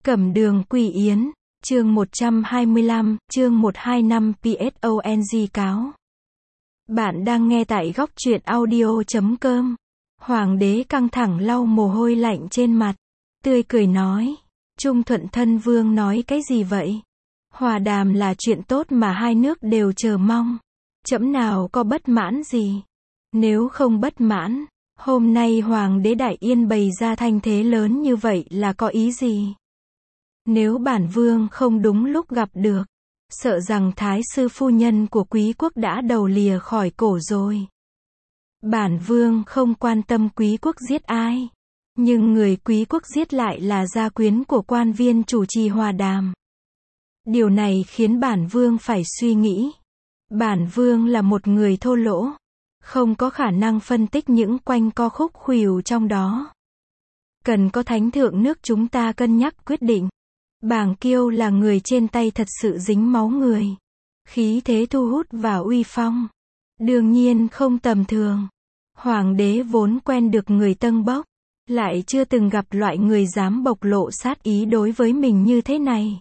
Cẩm Đường Quỳ Yến, chương 125, chương 125 PSONG cáo. Bạn đang nghe tại góc truyện audio.com. Hoàng đế căng thẳng lau mồ hôi lạnh trên mặt, tươi cười nói. Trung Thuận Thân Vương nói cái gì vậy? Hòa đàm là chuyện tốt mà hai nước đều chờ mong. Trẫm nào có bất mãn gì? Nếu không bất mãn, hôm nay Hoàng đế Đại Yên bày ra thanh thế lớn như vậy là có ý gì? Nếu bản vương không đúng lúc gặp được, sợ rằng thái sư phu nhân của quý quốc đã đầu lìa khỏi cổ rồi. Bản vương không quan tâm quý quốc giết ai, nhưng người quý quốc giết lại là gia quyến của quan viên chủ trì hòa đàm. Điều này khiến bản vương phải suy nghĩ. Bản vương là một người thô lỗ, không có khả năng phân tích những quanh co khúc khuỷu trong đó. Cần có thánh thượng nước chúng ta cân nhắc quyết định. Bàng Kiêu là người trên tay thật sự dính máu người. Khí thế thu hút và uy phong. Đương nhiên không tầm thường. Hoàng đế vốn quen được người tâng bốc, lại chưa từng gặp loại người dám bộc lộ sát ý đối với mình như thế này.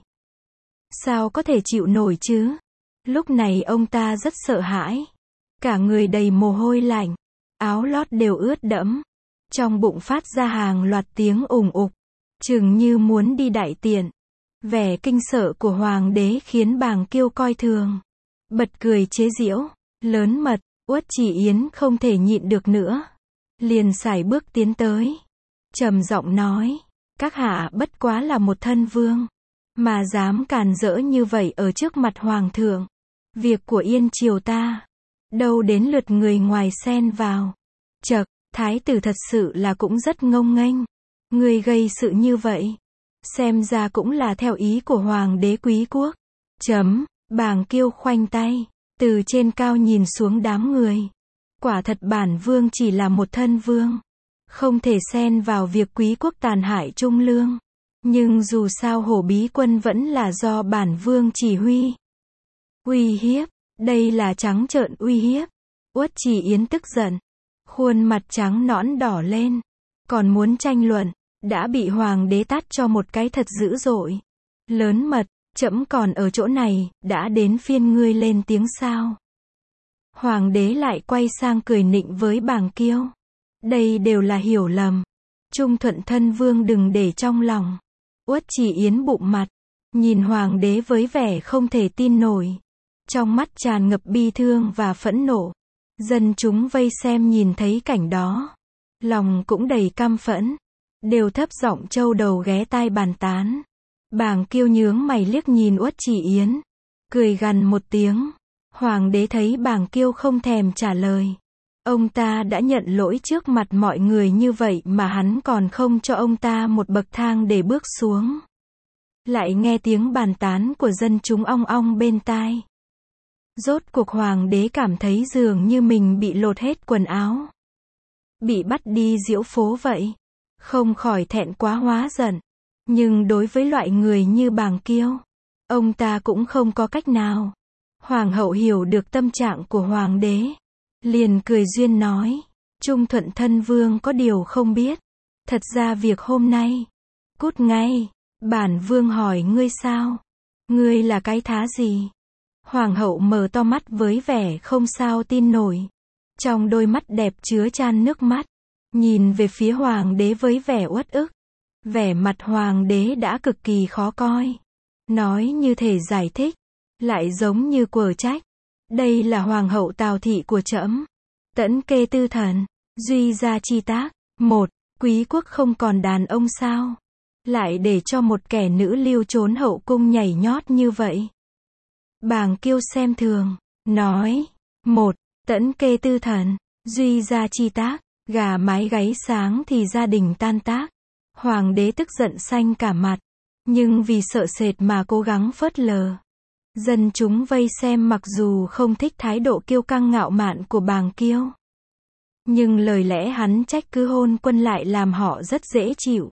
Sao có thể chịu nổi chứ? Lúc này ông ta rất sợ hãi. Cả người đầy mồ hôi lạnh. Áo lót đều ướt đẫm. Trong bụng phát ra hàng loạt tiếng ùng ục. Chừng như muốn đi đại tiện. Vẻ kinh sợ của hoàng đế khiến Bàng Kiêu coi thường. Bật cười chế giễu. Lớn mật, Uất Chỉ Yến không thể nhịn được nữa. Liền sải bước tiến tới. Trầm giọng nói. Các hạ bất quá là một thân vương. Mà dám càn rỡ như vậy ở trước mặt hoàng thượng. Việc của Yên triều ta. Đâu đến lượt người ngoài xen vào. Chậc, thái tử thật sự là cũng rất ngông nghênh. Người gây sự như vậy. Xem ra cũng là theo ý của hoàng đế quý quốc. Bàng Kiêu khoanh tay. Từ trên cao nhìn xuống đám người. Quả thật bản vương chỉ là một thân vương. Không thể xen vào việc quý quốc tàn hại trung lương. Nhưng dù sao Hổ Bí Quân vẫn là do bản vương chỉ huy. Uy hiếp. Đây là trắng trợn uy hiếp. Uất Chỉ Yến tức giận. Khuôn mặt trắng nõn đỏ lên. Còn muốn tranh luận. Đã bị hoàng đế tát cho một cái thật dữ dội. Lớn mật, trẫm còn ở chỗ này, đã đến phiên ngươi lên tiếng sao? Hoàng đế lại quay sang cười nịnh với Bàng Kiêu. Đây đều là hiểu lầm. Trung Thuận Thân Vương đừng để trong lòng. Uất Chỉ Yến bụng mặt, nhìn hoàng đế với vẻ không thể tin nổi. Trong mắt tràn ngập bi thương và phẫn nộ. Dân chúng vây xem nhìn thấy cảnh đó. Lòng cũng đầy căm phẫn. Đều thấp giọng trâu đầu ghé tai bàn tán. Bàng Kiêu nhướng mày liếc nhìn Uất Chỉ Yến. Cười gằn một tiếng. Hoàng đế thấy Bàng Kiêu không thèm trả lời. Ông ta đã nhận lỗi trước mặt mọi người như vậy mà hắn còn không cho ông ta một bậc thang để bước xuống. Lại nghe tiếng bàn tán của dân chúng ong ong bên tai. Rốt cuộc hoàng đế cảm thấy dường như mình bị lột hết quần áo. Bị bắt đi diễu phố vậy. Không khỏi thẹn quá hóa giận. Nhưng đối với loại người như Bàng Kiêu, ông ta cũng không có cách nào. Hoàng hậu hiểu được tâm trạng của hoàng đế. Liền cười duyên nói. Trung Thuận Thân Vương có điều không biết. Thật ra việc hôm nay. Cút ngay. Bản vương hỏi ngươi sao? Ngươi là cái thá gì? Hoàng hậu mở to mắt với vẻ không sao tin nổi. Trong đôi mắt đẹp chứa chan nước mắt. Nhìn về phía hoàng đế với vẻ uất ức. Vẻ mặt hoàng đế đã cực kỳ khó coi. Nói như thể giải thích. Lại giống như quở trách. Đây là hoàng hậu Tào thị của trẫm. Tẫn kê tư thần. Duy gia chi tác. Một, quý quốc không còn đàn ông sao? Lại để cho một kẻ nữ lưu trốn hậu cung nhảy nhót như vậy. Bàng Kiêu xem thường. Nói. Một, tẫn kê tư thần. Duy gia chi tác. Gà mái gáy sáng thì gia đình tan tác. Hoàng đế tức giận xanh cả mặt. Nhưng vì sợ sệt mà cố gắng phớt lờ. Dân chúng vây xem mặc dù không thích thái độ kiêu căng ngạo mạn của Bàng Kiêu. Nhưng lời lẽ hắn trách cứ hôn quân lại làm họ rất dễ chịu.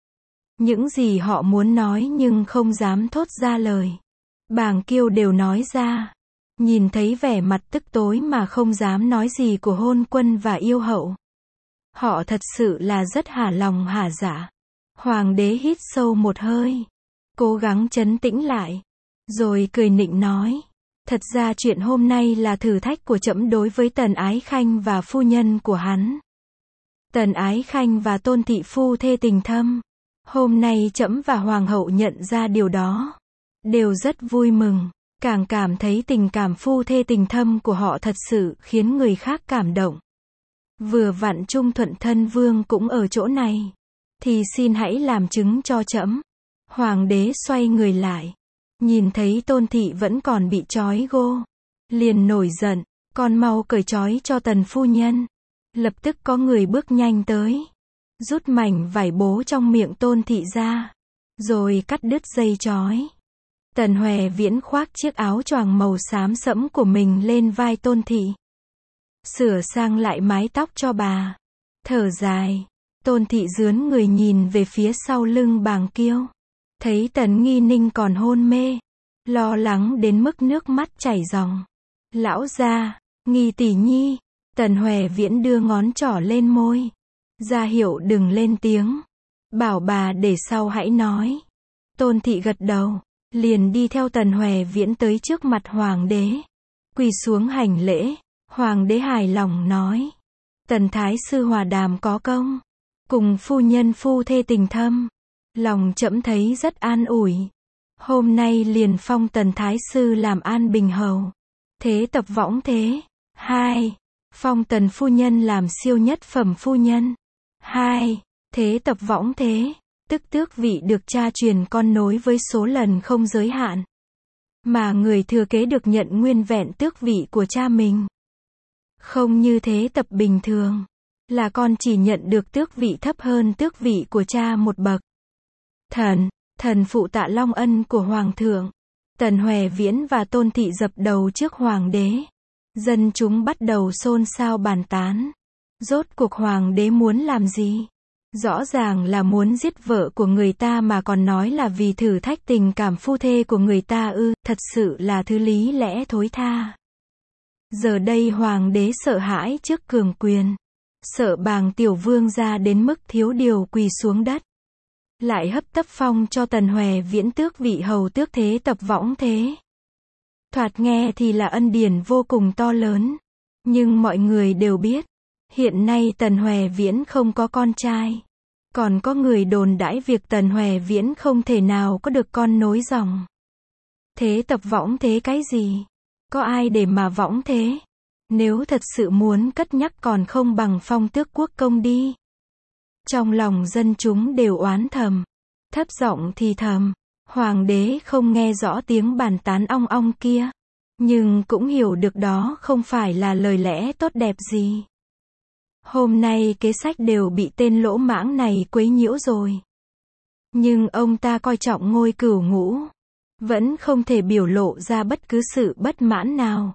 Những gì họ muốn nói nhưng không dám thốt ra lời. Bàng Kiêu đều nói ra. Nhìn thấy vẻ mặt tức tối mà không dám nói gì của hôn quân và yêu hậu. Họ thật sự là rất hả lòng hả dạ. Hoàng đế hít sâu một hơi. cố gắng trấn tĩnh lại, rồi cười nịnh nói. Thật ra chuyện hôm nay là thử thách của trẫm đối với Tần Ái Khanh và phu nhân của hắn. Tần Ái Khanh và Tôn thị phu thê tình thâm. Hôm nay trẫm và hoàng hậu nhận ra điều đó, đều rất vui mừng, càng cảm thấy tình cảm phu thê tình thâm của họ thật sự khiến người khác cảm động. Vừa vặn Trung Thuận Thân Vương cũng ở chỗ này, thì xin hãy làm chứng cho trẫm. Hoàng đế xoay người lại, nhìn thấy Tôn thị vẫn còn bị trói gô, liền nổi giận, con mau cởi trói cho Tần phu nhân. Lập tức có người bước nhanh tới, rút mảnh vải bố trong miệng Tôn thị ra, rồi cắt đứt dây trói. Tần Hoè Viễn khoác chiếc áo choàng màu xám sẫm của mình lên vai Tôn thị, sửa sang lại mái tóc cho bà, thở dài. Tôn thị rướn người nhìn về phía sau lưng Bàng Kiêu, thấy Tần Nghi Ninh còn hôn mê, lo lắng đến mức nước mắt chảy ròng. Lão gia, Nghi tỷ nhi. Tần Hoè Viễn đưa ngón trỏ lên môi, ra hiệu đừng lên tiếng, bảo bà để sau hãy nói. Tôn thị gật đầu, liền đi theo Tần Hoè Viễn tới trước mặt hoàng đế, quỳ xuống hành lễ. Hoàng đế hài lòng nói, Tần thái sư hòa đàm có công, cùng phu nhân phu thê tình thâm, lòng trẫm thấy rất an ủi. Hôm nay liền phong Tần thái sư làm An Bình hầu, thế tập võng thế. 2. Phong Tần phu nhân làm siêu nhất phẩm phu nhân. 2. Thế tập võng thế, tức tước vị được cha truyền con nối với số lần không giới hạn, mà người thừa kế được nhận nguyên vẹn tước vị của cha mình. Không như thế tập bình thường, là con chỉ nhận được tước vị thấp hơn tước vị của cha một bậc. Thần phụ tạ long ân của hoàng thượng. Tần Hoè Viễn và Tôn thị dập đầu trước hoàng đế. Dân chúng bắt đầu xôn xao bàn tán. Rốt cuộc hoàng đế muốn làm gì? Rõ ràng là muốn giết vợ của người ta mà còn nói là vì thử thách tình cảm phu thê của người ta ư, thật sự là thứ lý lẽ thối tha. Giờ đây hoàng đế sợ hãi trước cường quyền, sợ Bàng tiểu vương ra đến mức thiếu điều quỳ xuống đất. Lại hấp tấp phong cho Tần Hoè Viễn tước vị hầu tước thế tập võng thế. Thoạt nghe thì là ân điển vô cùng to lớn, nhưng mọi người đều biết, hiện nay Tần Hoè Viễn không có con trai. Còn có người đồn đãi việc Tần Hoè Viễn không thể nào có được con nối dòng. Thế tập võng thế cái gì? Có ai để mà võng thế? Nếu thật sự muốn cất nhắc còn không bằng phong tước quốc công đi. Trong lòng dân chúng đều oán thầm, thấp giọng thì thầm. Hoàng đế không nghe rõ tiếng bàn tán ong ong kia, nhưng cũng hiểu được đó không phải là lời lẽ tốt đẹp gì. Hôm nay kế sách đều bị tên lỗ mãng này quấy nhiễu rồi. Nhưng ông ta coi trọng ngôi cửu ngũ, vẫn không thể biểu lộ ra bất cứ sự bất mãn nào.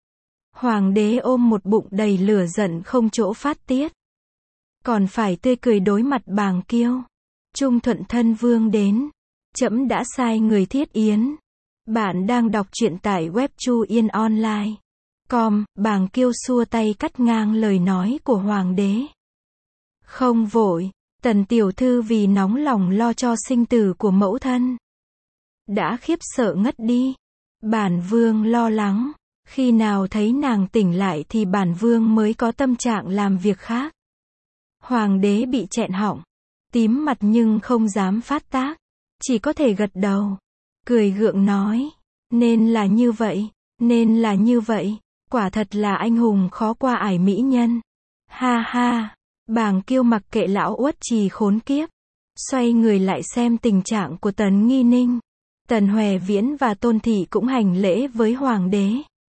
Hoàng đế ôm một bụng đầy lửa giận không chỗ phát tiết, còn phải tươi cười đối mặt Bàng Kiêu. Trung Thuận Thân Vương đến, trẫm đã sai người thiết yến. Bạn đang đọc truyện tại web Chu Yên Online com. Bàng Kiêu xua tay cắt ngang lời nói của hoàng đế. Không vội, Tần tiểu thư vì nóng lòng lo cho sinh tử của mẫu thân, đã khiếp sợ ngất đi. Bản vương lo lắng, khi nào thấy nàng tỉnh lại thì bản vương mới có tâm trạng làm việc khác. Hoàng đế bị nghẹn họng, tím mặt nhưng không dám phát tác, chỉ có thể gật đầu, cười gượng nói, nên là như vậy, nên là như vậy, quả thật là anh hùng khó qua ải mỹ nhân. Ha ha, Bàng Kiêu mặc kệ lão uất trì khốn kiếp, xoay người lại xem tình trạng của Tần Nghi Ninh. Tần Hoè Viễn và Tôn thị cũng hành lễ với hoàng đế.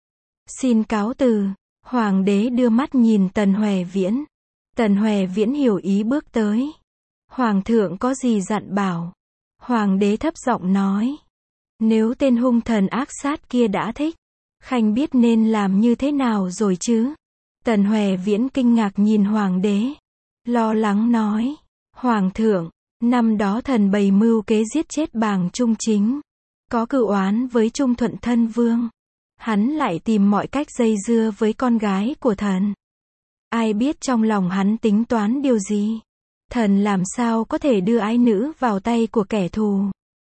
Xin cáo từ. Hoàng đế đưa mắt nhìn Tần Hoè Viễn. Tần Hoè Viễn hiểu ý bước tới. Hoàng thượng có gì dặn bảo? Hoàng đế thấp giọng nói, nếu tên hung thần ác sát kia đã thích, Khanh biết nên làm như thế nào rồi chứ? Tần Hoè Viễn kinh ngạc nhìn hoàng đế, lo lắng nói, Hoàng thượng, năm đó thần bày mưu kế giết chết Bàng Trung Chính, có cửu oán với Trung Thuận Thân Vương. Hắn lại tìm mọi cách dây dưa với con gái của thần. Ai biết trong lòng hắn tính toán điều gì? Thần làm sao có thể đưa ái nữ vào tay của kẻ thù?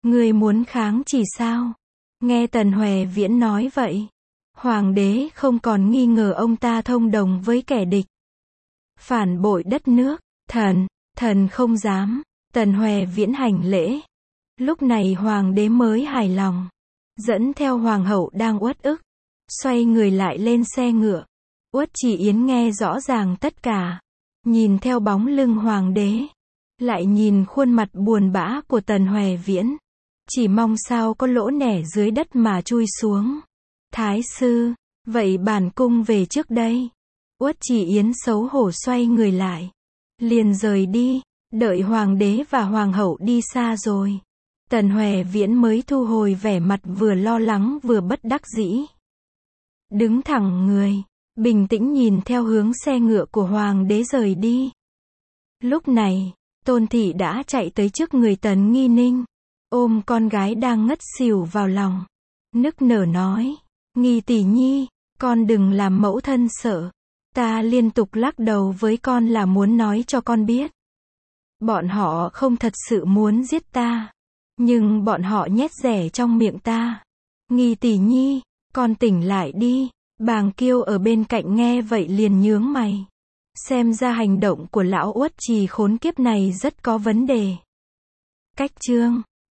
Ngươi muốn kháng chỉ sao? Nghe Tần Hoè Viễn nói vậy, hoàng đế không còn nghi ngờ ông ta thông đồng với kẻ địch, phản bội đất nước. Thần không dám. Tần Hoè Viễn hành lễ. Lúc này hoàng đế mới hài lòng, dẫn theo hoàng hậu đang uất ức, xoay người lại lên xe ngựa. Uất Chỉ Yến nghe rõ ràng tất cả, nhìn theo bóng lưng hoàng đế, lại nhìn khuôn mặt buồn bã của Tần Hoè Viễn, chỉ mong sao có lỗ nẻ dưới đất mà chui xuống. Thái sư, vậy bản cung về trước đây. Uất Chỉ Yến xấu hổ xoay người lại, liền rời đi. Đợi hoàng đế và hoàng hậu đi xa rồi, Tần Hoè Viễn mới thu hồi vẻ mặt vừa lo lắng vừa bất đắc dĩ. Đứng thẳng người, bình tĩnh nhìn theo hướng xe ngựa của hoàng đế rời đi. Lúc này, Tôn thị đã chạy tới trước người Tần Nghi Ninh, ôm con gái đang ngất xỉu vào lòng, nức nở nói: Nghi tỷ nhi, con đừng làm mẫu thân sợ. Ta liên tục lắc đầu với con là muốn nói cho con biết, bọn họ không thật sự muốn giết ta, nhưng bọn họ nhét dẻ trong miệng ta. Nghi tỷ nhi, con tỉnh lại đi. Bàng Kiêu ở bên cạnh nghe vậy liền nhướng mày. Xem ra hành động của lão Uất Trì khốn kiếp này rất có vấn đề. Cách chương